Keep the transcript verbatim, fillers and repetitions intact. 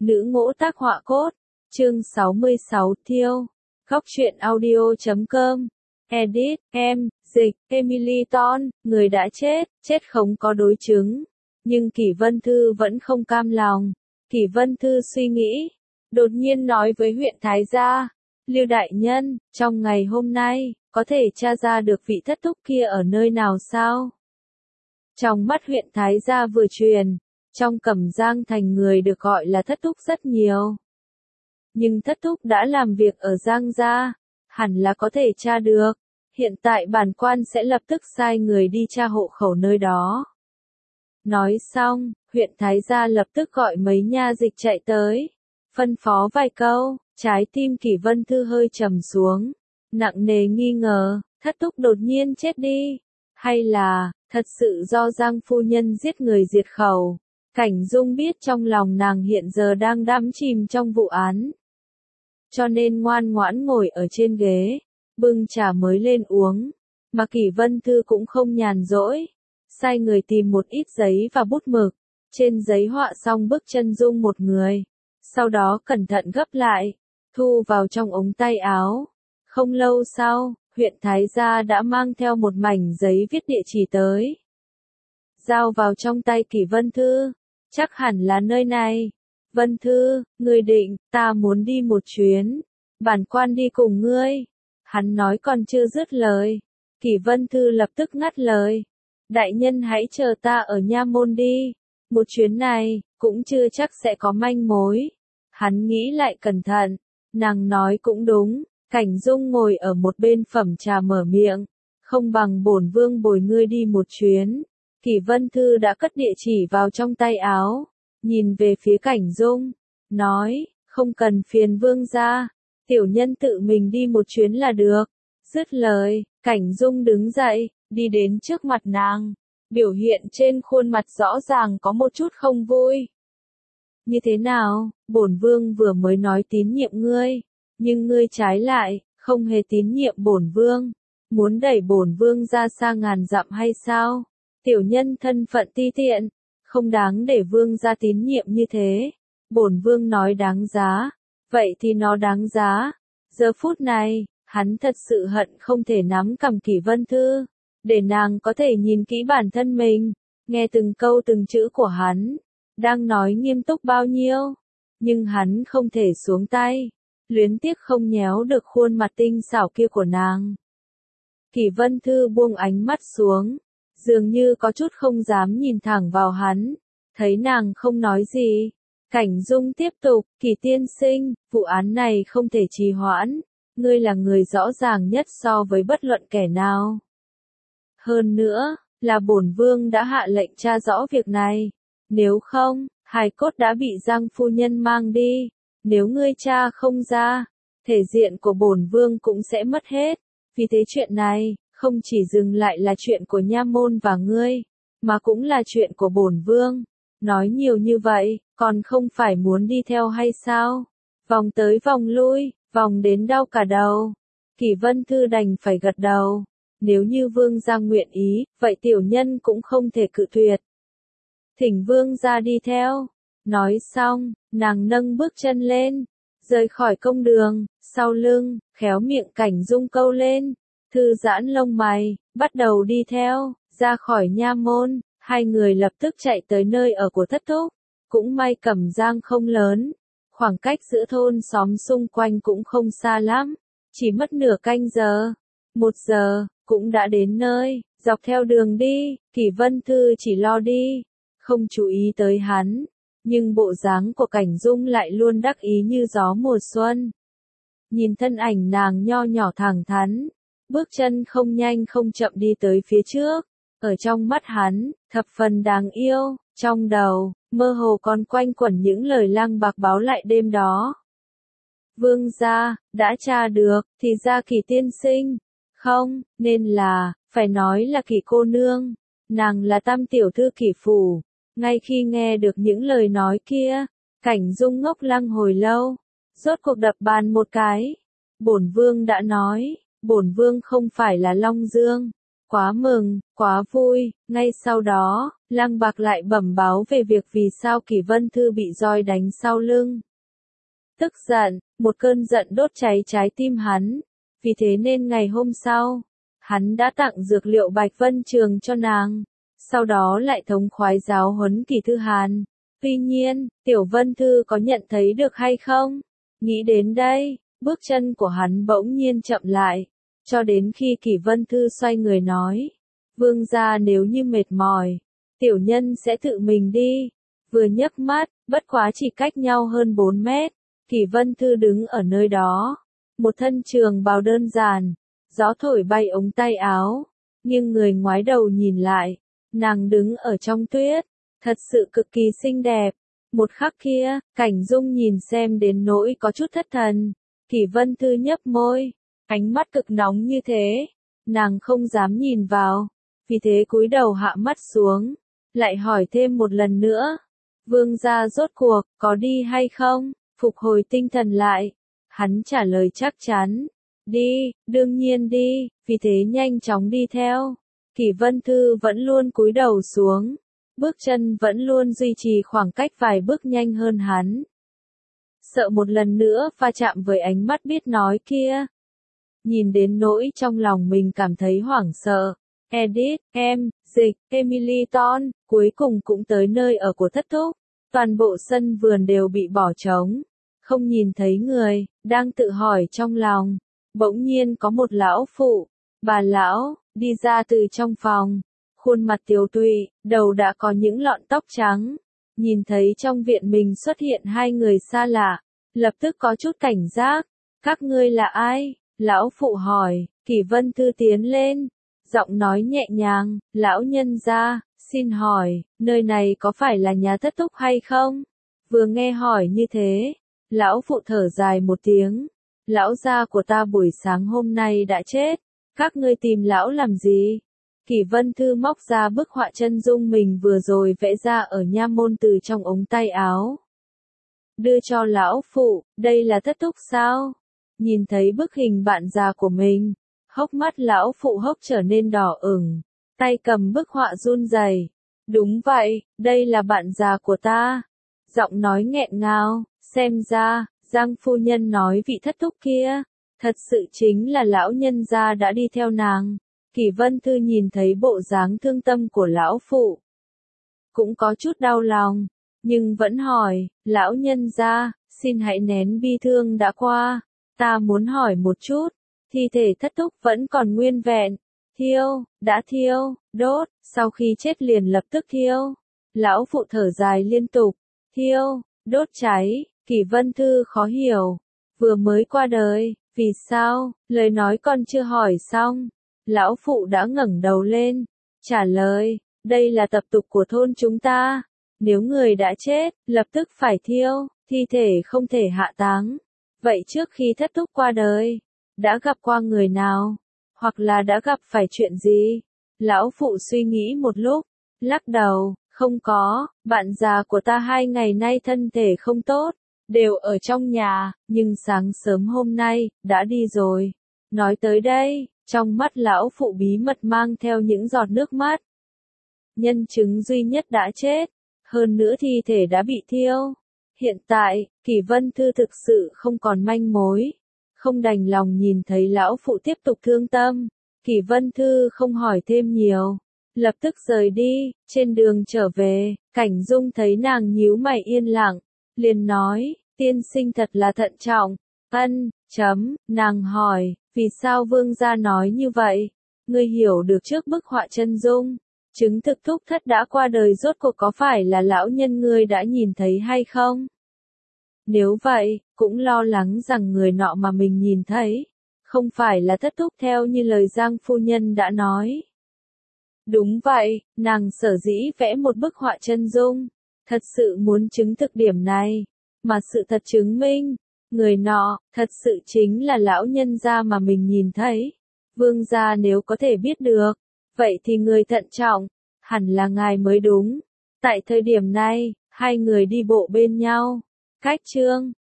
Nữ ngũ tác họa cốt, chương sáu mươi sáu thiêu, góc truyện audio chấm com, edit, em, dịch, Emily Ton, người đã chết, chết không có đối chứng. Nhưng Kỷ Vân Thư vẫn không cam lòng. Kỷ Vân Thư suy nghĩ, đột nhiên nói với huyện Thái Gia, Lưu đại nhân, trong ngày hôm nay, có thể tra ra được vị thất thúc kia ở nơi nào sao? Trong mắt huyện Thái Gia vừa truyền, trong Cẩm Giang thành người được gọi là thất thúc rất nhiều. Nhưng thất thúc đã làm việc ở Giang Gia, hẳn là có thể tra được. Hiện tại bản quan sẽ lập tức sai người đi tra hộ khẩu nơi đó. Nói xong, huyện Thái Gia lập tức gọi mấy nha dịch chạy tới, phân phó vài câu, trái tim Kỷ Vân Thư hơi trầm xuống, nặng nề nghi ngờ, thất thúc đột nhiên chết đi, hay là, thật sự do Giang phu nhân giết người diệt khẩu. Cảnh Dung biết trong lòng nàng hiện giờ đang đắm chìm trong vụ án, cho nên ngoan ngoãn ngồi ở trên ghế, bưng trà mới lên uống, mà Kỷ Vân Thư cũng không nhàn rỗi, sai người tìm một ít giấy và bút mực, trên giấy họa xong bức chân dung một người, sau đó cẩn thận gấp lại, thu vào trong ống tay áo. Không lâu sau, huyện Thái Gia đã mang theo một mảnh giấy viết địa chỉ tới, giao vào trong tay Kỷ Vân Thư, chắc hẳn là nơi này. Vân Thư, ngươi định, ta muốn đi một chuyến, bản quan đi cùng ngươi. Hắn nói còn chưa dứt lời, Kỷ Vân Thư lập tức ngắt lời, đại nhân hãy chờ ta ở nha môn đi, một chuyến này, cũng chưa chắc sẽ có manh mối. Hắn nghĩ lại cẩn thận, nàng nói cũng đúng. Cảnh Dung ngồi ở một bên phẩm trà mở miệng, không bằng bổn vương bồi ngươi đi một chuyến. Kỷ Vân Thư đã cất địa chỉ vào trong tay áo, nhìn về phía Cảnh Dung, nói, không cần phiền vương gia, tiểu nhân tự mình đi một chuyến là được. Dứt lời, Cảnh Dung đứng dậy, đi đến trước mặt nàng, biểu hiện trên khuôn mặt rõ ràng có một chút không vui. Như thế nào, bổn vương vừa mới nói tín nhiệm ngươi, nhưng ngươi trái lại, không hề tín nhiệm bổn vương, muốn đẩy bổn vương ra xa ngàn dặm hay sao? Tiểu nhân thân phận ti tiện, không đáng để vương gia tín nhiệm như thế. Bổn vương nói đáng giá, vậy thì nó đáng giá. Giờ phút này, hắn thật sự hận không thể nắm cầm Kỷ Vân Thư, để nàng có thể nhìn kỹ bản thân mình, nghe từng câu từng chữ của hắn, đang nói nghiêm túc bao nhiêu, nhưng hắn không thể xuống tay, luyến tiếc không nhéo được khuôn mặt tinh xảo kia của nàng. Kỷ Vân Thư buông ánh mắt xuống, dường như có chút không dám nhìn thẳng vào hắn, thấy nàng không nói gì. Cảnh Dung tiếp tục, Kỷ tiên sinh, vụ án này không thể trì hoãn, ngươi là người rõ ràng nhất so với bất luận kẻ nào. Hơn nữa, là bổn vương đã hạ lệnh tra rõ việc này, nếu không, hài cốt đã bị Giang phu nhân mang đi, nếu ngươi tra không ra, thể diện của bổn vương cũng sẽ mất hết, vì thế chuyện này, không chỉ dừng lại là chuyện của nha môn và ngươi, mà cũng là chuyện của bổn vương. Nói nhiều như vậy, còn không phải muốn đi theo hay sao? Vòng tới vòng lui, vòng đến đau cả đầu. Kỷ Vân Thư đành phải gật đầu. Nếu như vương gia nguyện ý, vậy tiểu nhân cũng không thể cự tuyệt. Thỉnh vương gia đi theo. Nói xong, nàng nâng bước chân lên, rời khỏi công đường, sau lưng, khéo miệng Cảnh Dung câu lên, thư giãn lông mày, bắt đầu đi theo, ra khỏi nha môn. Hai người lập tức chạy tới nơi ở của thất thúc. Cũng may Cẩm Giang không lớn, khoảng cách giữa thôn xóm xung quanh cũng không xa lắm, chỉ mất nửa canh giờ, một giờ, cũng đã đến nơi. Dọc theo đường đi, Kỷ Vân Thư chỉ lo đi, không chú ý tới hắn, nhưng bộ dáng của Cảnh Dung lại luôn đắc ý như gió mùa xuân. Nhìn thân ảnh nàng nho nhỏ thẳng thắn, bước chân không nhanh không chậm đi tới phía trước. Ở trong mắt hắn, thập phần đáng yêu, trong đầu, mơ hồ còn quanh quẩn những lời lăng bạc báo lại đêm đó. Vương gia, đã tra được, thì ra Kỷ tiên sinh, không, nên là, phải nói là Kỷ cô nương, nàng là tam tiểu thư Kỷ phủ. Ngay khi nghe được những lời nói kia, Cảnh Dung ngốc lăng hồi lâu, rốt cuộc đập bàn một cái. Bổn vương đã nói, bổn vương không phải là Long Dương. Quá mừng, quá vui, ngay sau đó, Lăng Bạc lại bẩm báo về việc vì sao Kỷ Vân Thư bị roi đánh sau lưng. Tức giận, một cơn giận đốt cháy trái tim hắn, vì thế nên ngày hôm sau, hắn đã tặng dược liệu Bạch Vân Trường cho nàng, sau đó lại thống khoái giáo huấn Kỷ Thư Hàn. Tuy nhiên, Tiểu Vân Thư có nhận thấy được hay không? Nghĩ đến đây, bước chân của hắn bỗng nhiên chậm lại, cho đến khi Kỷ Vân Thư xoay người nói, vương gia nếu như mệt mỏi, tiểu nhân sẽ tự mình đi. Vừa nhấc mắt, bất quá chỉ cách nhau hơn bốn mét, Kỷ Vân Thư đứng ở nơi đó, một thân trường bào đơn giản, gió thổi bay ống tay áo, nhưng người ngoái đầu nhìn lại, nàng đứng ở trong tuyết, thật sự cực kỳ xinh đẹp. Một khắc kia, Cảnh Dung nhìn xem đến nỗi có chút thất thần, Kỷ Vân Thư nhấp môi, ánh mắt cực nóng như thế, nàng không dám nhìn vào, vì thế cúi đầu hạ mắt xuống, lại hỏi thêm một lần nữa, vương gia rốt cuộc, có đi hay không? Phục hồi tinh thần lại, hắn trả lời chắc chắn, đi, đương nhiên đi, vì thế nhanh chóng đi theo. Kỷ Vân Thư vẫn luôn cúi đầu xuống, bước chân vẫn luôn duy trì khoảng cách vài bước nhanh hơn hắn. Sợ một lần nữa va chạm với ánh mắt biết nói kia. Nhìn đến nỗi trong lòng mình cảm thấy hoảng sợ. Edit, em, Dịch, Emily Ton, cuối cùng cũng tới nơi ở của thất thúc. Toàn bộ sân vườn đều bị bỏ trống. Không nhìn thấy người, đang tự hỏi trong lòng. Bỗng nhiên có một lão phụ, bà lão, đi ra từ trong phòng. Khuôn mặt tiều tụy, đầu đã có những lọn tóc trắng. Nhìn thấy trong viện mình xuất hiện hai người xa lạ, lập tức có chút cảnh giác. Các ngươi là ai? Lão phụ hỏi. Kỷ Vân Thư tiến lên, giọng nói nhẹ nhàng, lão nhân gia, xin hỏi, nơi này có phải là nhà thất thúc hay không? Vừa nghe hỏi như thế, lão phụ thở dài một tiếng, lão gia của ta buổi sáng hôm nay đã chết, các ngươi tìm lão làm gì? Kỷ Vân Thư móc ra bức họa chân dung mình vừa rồi vẽ ra ở nha môn từ trong ống tay áo. Đưa cho lão phụ, đây là thất thúc sao? Nhìn thấy bức hình bạn già của mình, hốc mắt lão phụ hốc trở nên đỏ ửng, tay cầm bức họa run rẩy. Đúng vậy, đây là bạn già của ta. Giọng nói nghẹn ngào, xem ra, Giang phu nhân nói vị thất thúc kia, thật sự chính là lão nhân gia đã đi theo nàng. Kỷ Vân Thư nhìn thấy bộ dáng thương tâm của lão phụ, cũng có chút đau lòng, nhưng vẫn hỏi, lão nhân gia, xin hãy nén bi thương đã qua, ta muốn hỏi một chút, thi thể thất thúc vẫn còn nguyên vẹn, thiêu, đã thiêu, đốt, sau khi chết liền lập tức thiêu. Lão phụ thở dài liên tục, thiêu, đốt cháy, Kỷ Vân Thư khó hiểu, vừa mới qua đời, vì sao, lời nói còn chưa hỏi xong. Lão phụ đã ngẩng đầu lên, trả lời, đây là tập tục của thôn chúng ta, nếu người đã chết, lập tức phải thiêu, thi thể không thể hạ táng. Vậy trước khi thất thúc qua đời, đã gặp qua người nào, hoặc là đã gặp phải chuyện gì? Lão phụ suy nghĩ một lúc, lắc đầu, không có, bạn già của ta hai ngày nay thân thể không tốt, đều ở trong nhà, nhưng sáng sớm hôm nay, đã đi rồi. Nói tới đây, trong mắt lão phụ bí mật mang theo những giọt nước mắt. Nhân chứng duy nhất đã chết, hơn nữa thi thể đã bị thiêu. Hiện tại, Kỷ Vân Thư thực sự không còn manh mối, không đành lòng nhìn thấy lão phụ tiếp tục thương tâm. Kỷ Vân Thư không hỏi thêm nhiều, lập tức rời đi. Trên đường trở về, Cảnh Dung thấy nàng nhíu mày yên lặng, liền nói, tiên sinh thật là thận trọng. Ân, chấm, nàng hỏi, vì sao vương gia nói như vậy? Ngươi hiểu được trước bức họa chân dung, chứng thực thúc thất đã qua đời rốt cuộc có phải là lão nhân ngươi đã nhìn thấy hay không? Nếu vậy, cũng lo lắng rằng người nọ mà mình nhìn thấy, không phải là thất thúc theo như lời Giang phu nhân đã nói. Đúng vậy, nàng sở dĩ vẽ một bức họa chân dung, thật sự muốn chứng thực điểm này, mà sự thật chứng minh, người nọ, thật sự chính là lão nhân gia mà mình nhìn thấy. Vương gia nếu có thể biết được, vậy thì người thận trọng, hẳn là ngài mới đúng. Tại thời điểm này, hai người đi bộ bên nhau, cách chương